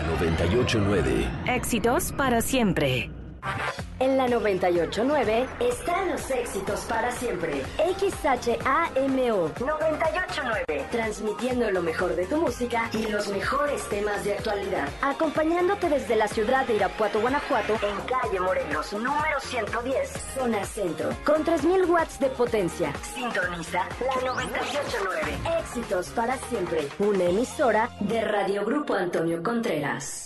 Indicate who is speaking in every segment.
Speaker 1: 98.9.
Speaker 2: Éxitos para siempre.
Speaker 3: En la 98.9 están los éxitos para siempre. XHAMO 98.9. Transmitiendo lo mejor de tu música y los mejores temas de actualidad. Acompañándote desde la ciudad de Irapuato, Guanajuato, en calle Morelos, número 110, zona centro. Con 3,000 watts de potencia. Sintoniza la 98.9. Éxitos para siempre. Una emisora de Radio Grupo Antonio Contreras.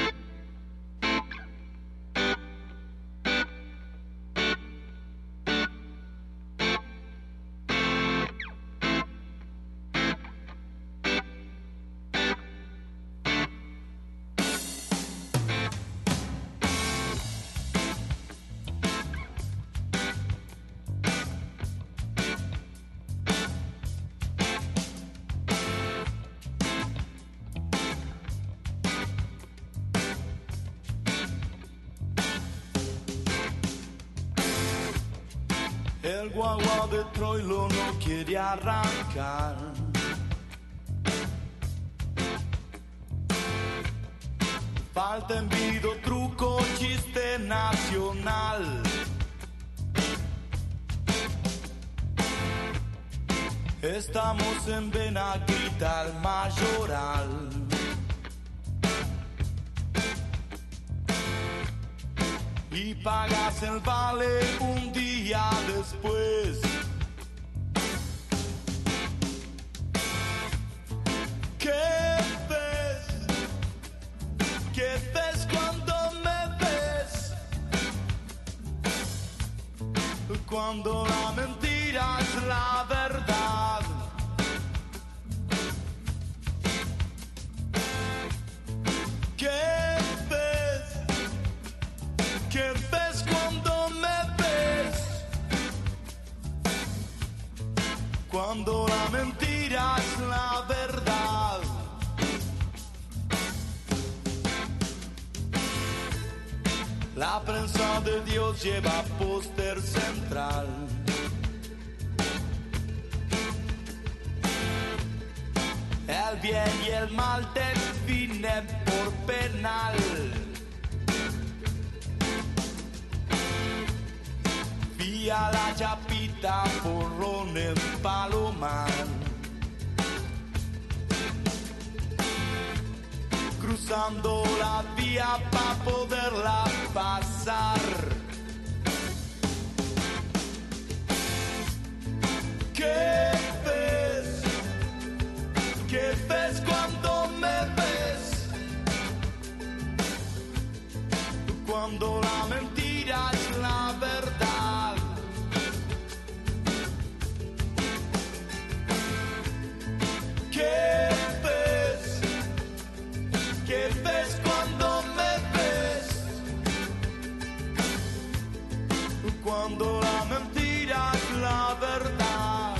Speaker 4: El guagua de Troilo no quiere arrancar. Falta envido, truco, chiste nacional. Estamos en Benaguita, el Mayoral. Y pagas el vale un día después. ¿Qué ves? ¿Qué ves cuando me ves? Cuando la mentira es la verdad. ¿Qué ves? ¿Qué ves cuando me ves? Cuando la mentira es la verdad. La prensa de Dios lleva póster central. El bien y el mal definen por penal. Vía la Chapita, porrón en Palomar. Cruzando la vía para poderla pasar. ¿Qué ves? ¿Qué ves cuando me ves? Cuando la mentira es la verdad. ¿Qué ves? ¿Qué ves cuando me ves? Cuando la mentira es la verdad.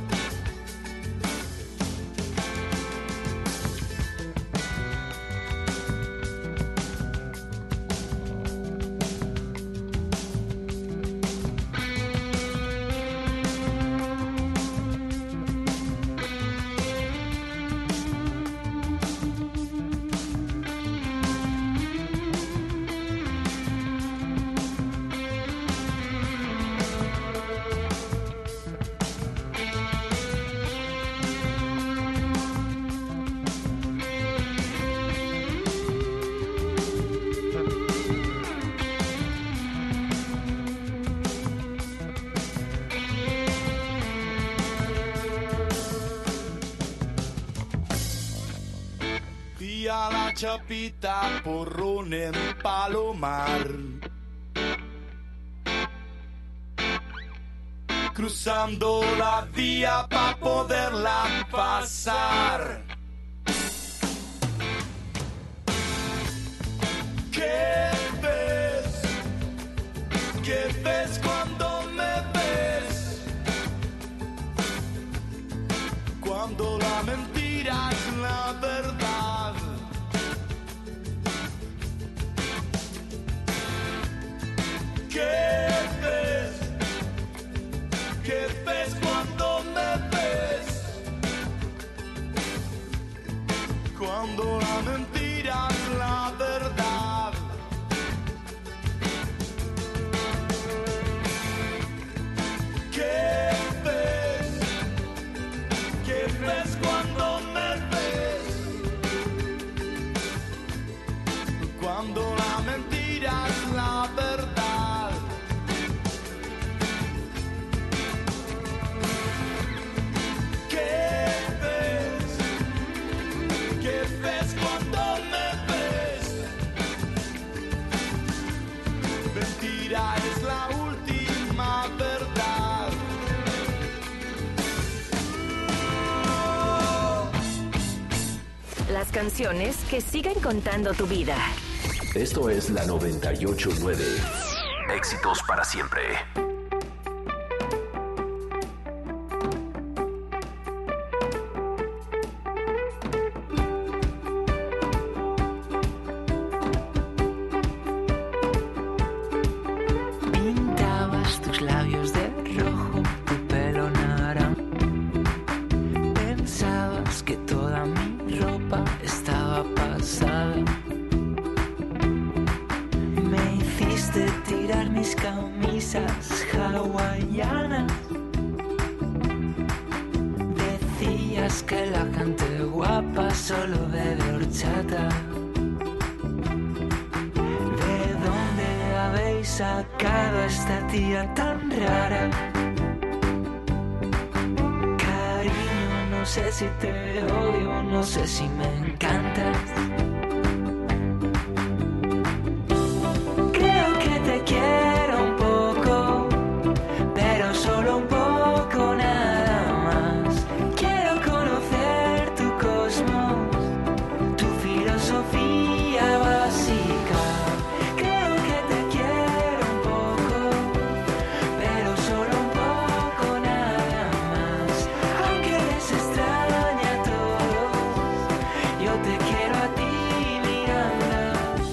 Speaker 4: A la Chapita, porrón en Palomar. Cruzando la vía para poderla pasar. ¿Qué ves? ¿Qué ves cuando me ves? Cuando la mentira es la verdad. ¿Qué ves? ¿Qué ves cuando me ves? cuando la mentira es la verdad. ¿Qué ves cuando me ves? Mentira es la última verdad.
Speaker 2: Las canciones que siguen contando tu vida.
Speaker 1: Esto es la 98.9. Éxitos para siempre.
Speaker 5: Pintabas tus labios de rojo, tu pelo naranja. Pensabas que toda mi ropa estaba pasada. Me hiciste tirar mis camisas hawaianas. Decías que la gente guapa solo bebe horchata. ¿De dónde habéis sacado a esta tía tan rara? Cariño, no sé si te odio, no sé si me encantas. Creo que te quiero un poco, pero solo un poco nada más. Quiero conocer tu cosmos, tu filosofía básica. Creo que te quiero un poco, pero solo un poco nada más. Aunque les extraña a todos, yo te quiero a ti, Miranda.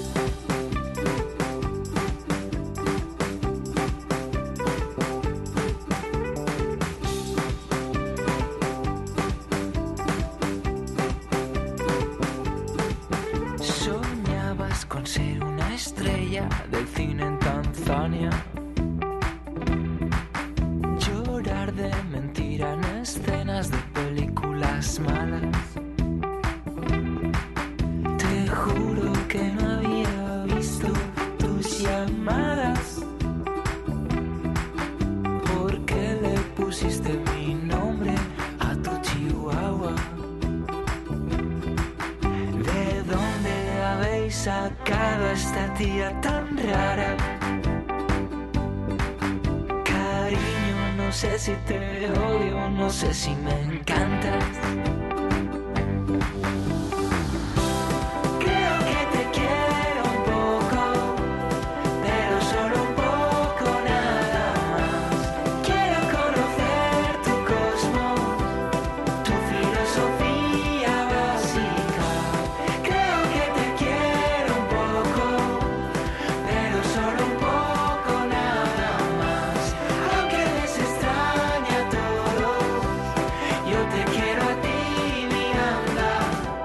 Speaker 5: Soñabas con ser una estrella del cine en Tanzania. Llorar de mentira en escenas de películas malas. Te juro que no había visto tus llamadas. ¿Por qué le pusiste mi nombre a tu chihuahua? ¿De dónde habéis sacado a esta tía tan rara? Cariño, no sé si te odio, no sé si me encantas. Creo que te quiero un poco, pero solo un poco nada más. Quiero conocer tu cosmos, tu filosofía básica. Creo que te quiero un poco, pero solo un poco nada más. Aunque les extraña a todos, yo te quiero a ti, Miranda.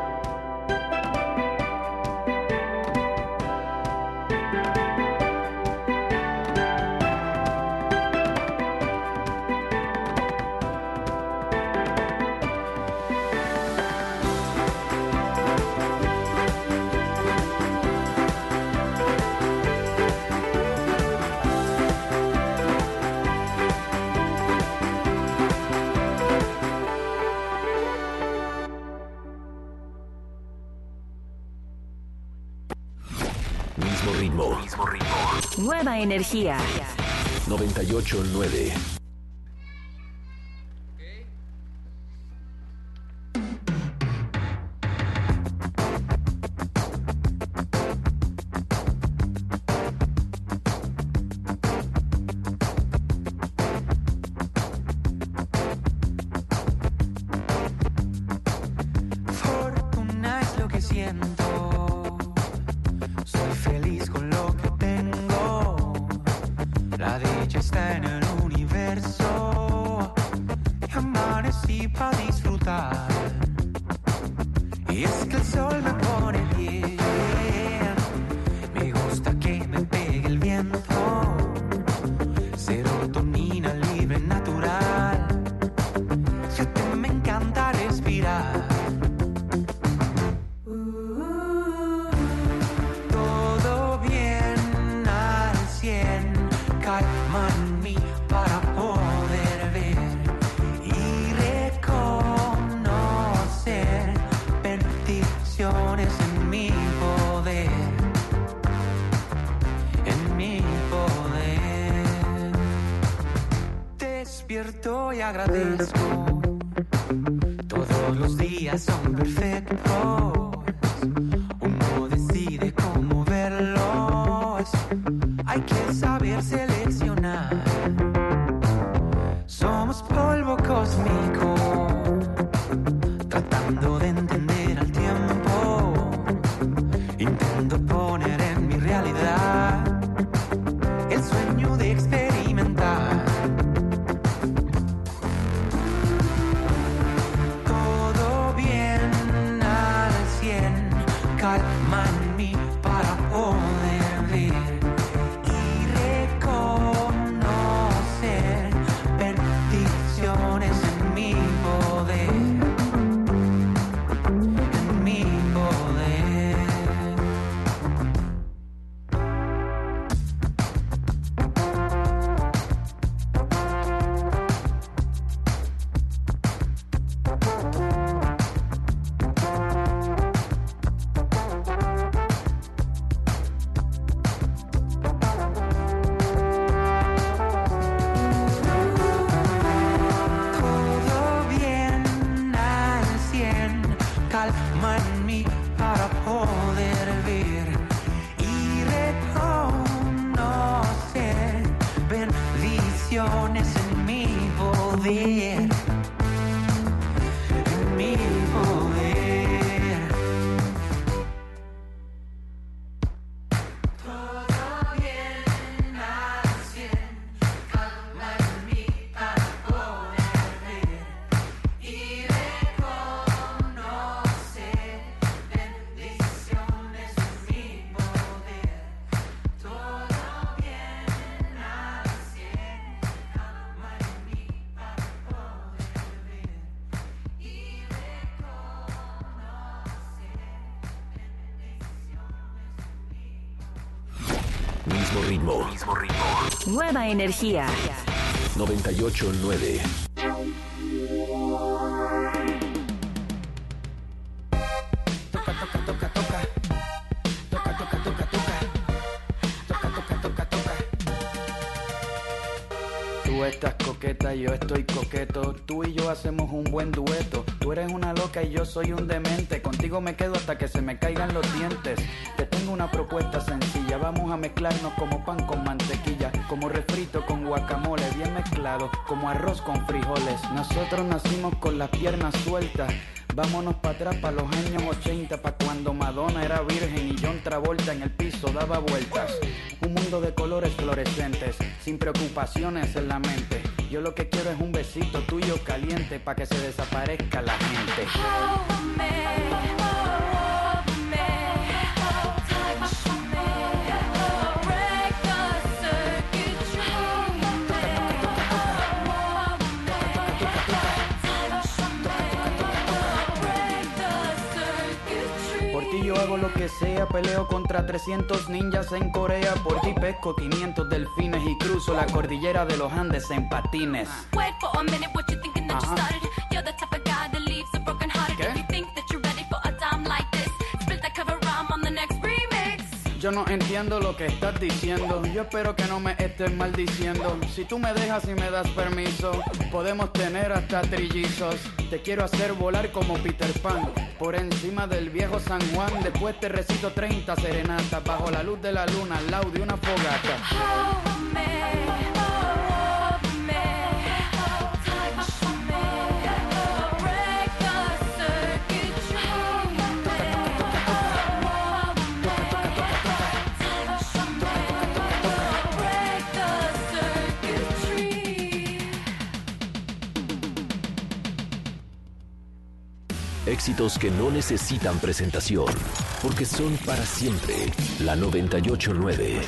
Speaker 1: Mismo ritmo. Mismo ritmo.
Speaker 2: Nueva energía.
Speaker 1: 98.9.
Speaker 5: Fortuna es lo que siento. Soy feliz con lo que tengo. La dicha está en el universo. en mi poder, en mi poder. Despierto y agradezco, todos los días son perfectos. Uno decide cómo verlos, hay que saber seleccionar. Somos polvo cósmico, tratando de entender al tiempo. Intento poner en mi realidad el sueño de experimentar. Todo bien al 100, calma en mí para poder ver y reconocer bendiciones en mi poder, en mi poder. Todo bien al 100, calma en mí para poder ver y reconocer bendiciones en mi poder, en mi poder. Todo bien al 100, calma en mí para poder ver y reconocer bendiciones en mi poder. Todo bien al 100, calma en mí para poder ver y
Speaker 1: Mismo ritmo.
Speaker 2: Nueva energía.
Speaker 1: 98.9.
Speaker 4: Toca, toca, toca, toca. Toca, toca, toca, toca. Toca, toca, toca, toca. Tú estás coqueta, yo estoy coqueto. Tú y yo hacemos un buen dueto. Tú eres una loca y yo soy un demente. Contigo me quedo hasta que se me caigan los dientes. Te tengo una propuesta sencilla. Vamos a mezclarnos como pan con mantequilla, como refrito con guacamole, bien mezclado, como arroz con frijoles. Nosotros nacimos con las piernas sueltas. Vámonos para atrás, para los años 80, para cuando Madonna era virgen y John Travolta en el piso daba vueltas. Un mundo de colores fluorescentes, sin preocupaciones en la mente. Yo lo que quiero es un besito tuyo caliente, para que se desaparezca la gente. Por ti yo hago lo que sea, peleo contra 300 ninjas en Corea. Por ti pesco 500 delfines y cruzo la cordillera de los Andes en patines.
Speaker 6: Wait for a minute, what you thinking that you started? You're the type of guy that leaves a broken hearted.
Speaker 4: ¿Qué?
Speaker 6: If you think that you're ready for a time like this, split that cover rhyme on the next remix.
Speaker 4: Yo no entiendo lo que estás diciendo. Yo espero que no me estés maldiciendo. Si tú me dejas y me das permiso, podemos tener hasta trillizos. Te quiero hacer volar como Peter Pan por encima del viejo San Juan. Después te recito 30 serenatas bajo la luz de la luna al lado de una fogata.
Speaker 6: Hold me, hold me, touch me, break the circuitry. Hold me, hold me, touch me, break the circuitry.
Speaker 1: Éxitos que no necesitan presentación, porque son para siempre. La 98.9.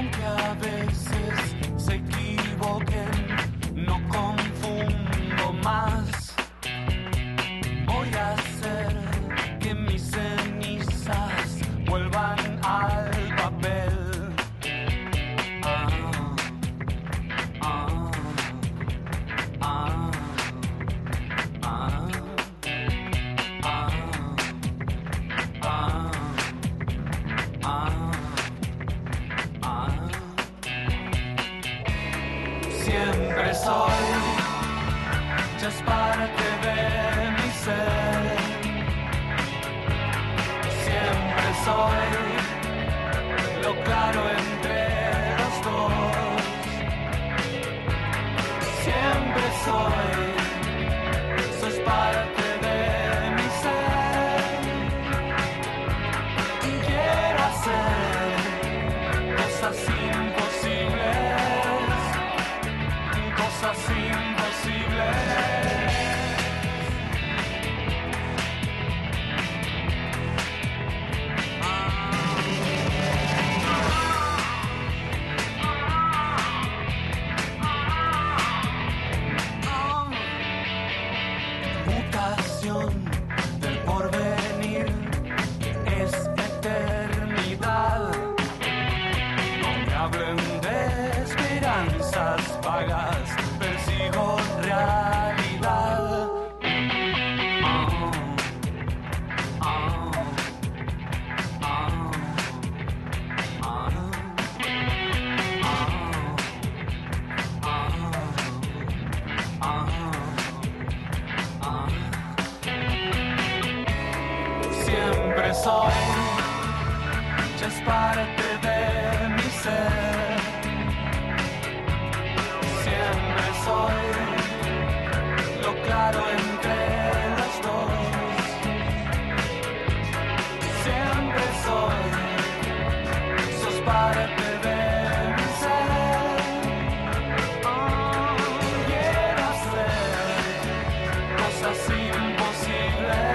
Speaker 7: aunque a veces se equivoquen, no confundo más. Voy a hacer que mis cenizas vuelvan al papel. Siempre soy, ya es parte de mi ser. Siempre soy, lo claro entre los dos. Siempre soy, eso es parte de mi ser. Quiero hacer cosas imposibles, cosas imposibles. Mutación del porvenir es eternidad. No me hablen de esperanzas vagas, persigo realidad. Siempre soy, ya es parte de mi ser. Siempre soy, lo claro entre los dos. Siempre soy, sos parte de mi ser. Quiero hacer cosas imposibles.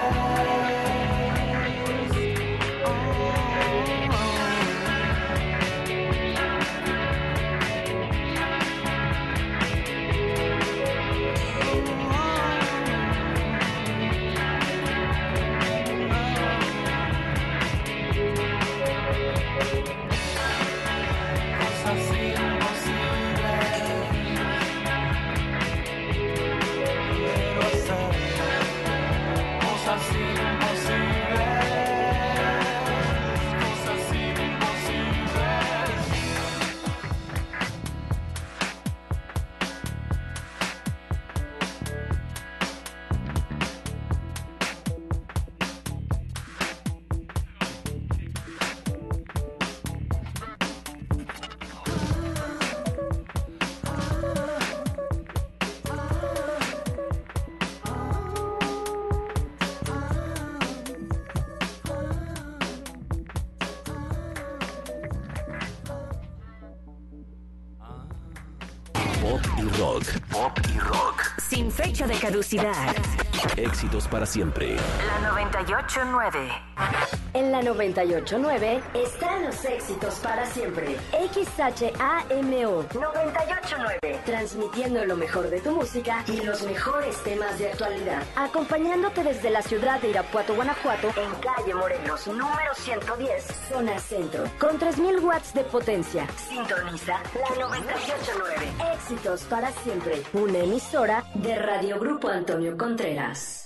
Speaker 7: Cosas imposibles. Quiero hacer cosas imposibles. Cosas imposibles.
Speaker 1: Pop y rock. Pop y rock.
Speaker 2: Sin fecha de caducidad.
Speaker 1: Éxitos para siempre.
Speaker 2: La 98.9.
Speaker 3: En la 98.9 están los éxitos para siempre. XHAMO 98.9. Transmitiendo lo mejor de tu música y los mejores temas de actualidad. Acompañándote desde la ciudad de Irapuato, Guanajuato, en calle Morelos, número 110, zona centro. Con 3000 watts de potencia. Sintoniza la 98.9. Éxitos para siempre. Una emisora de Radio Grupo Antonio Contreras.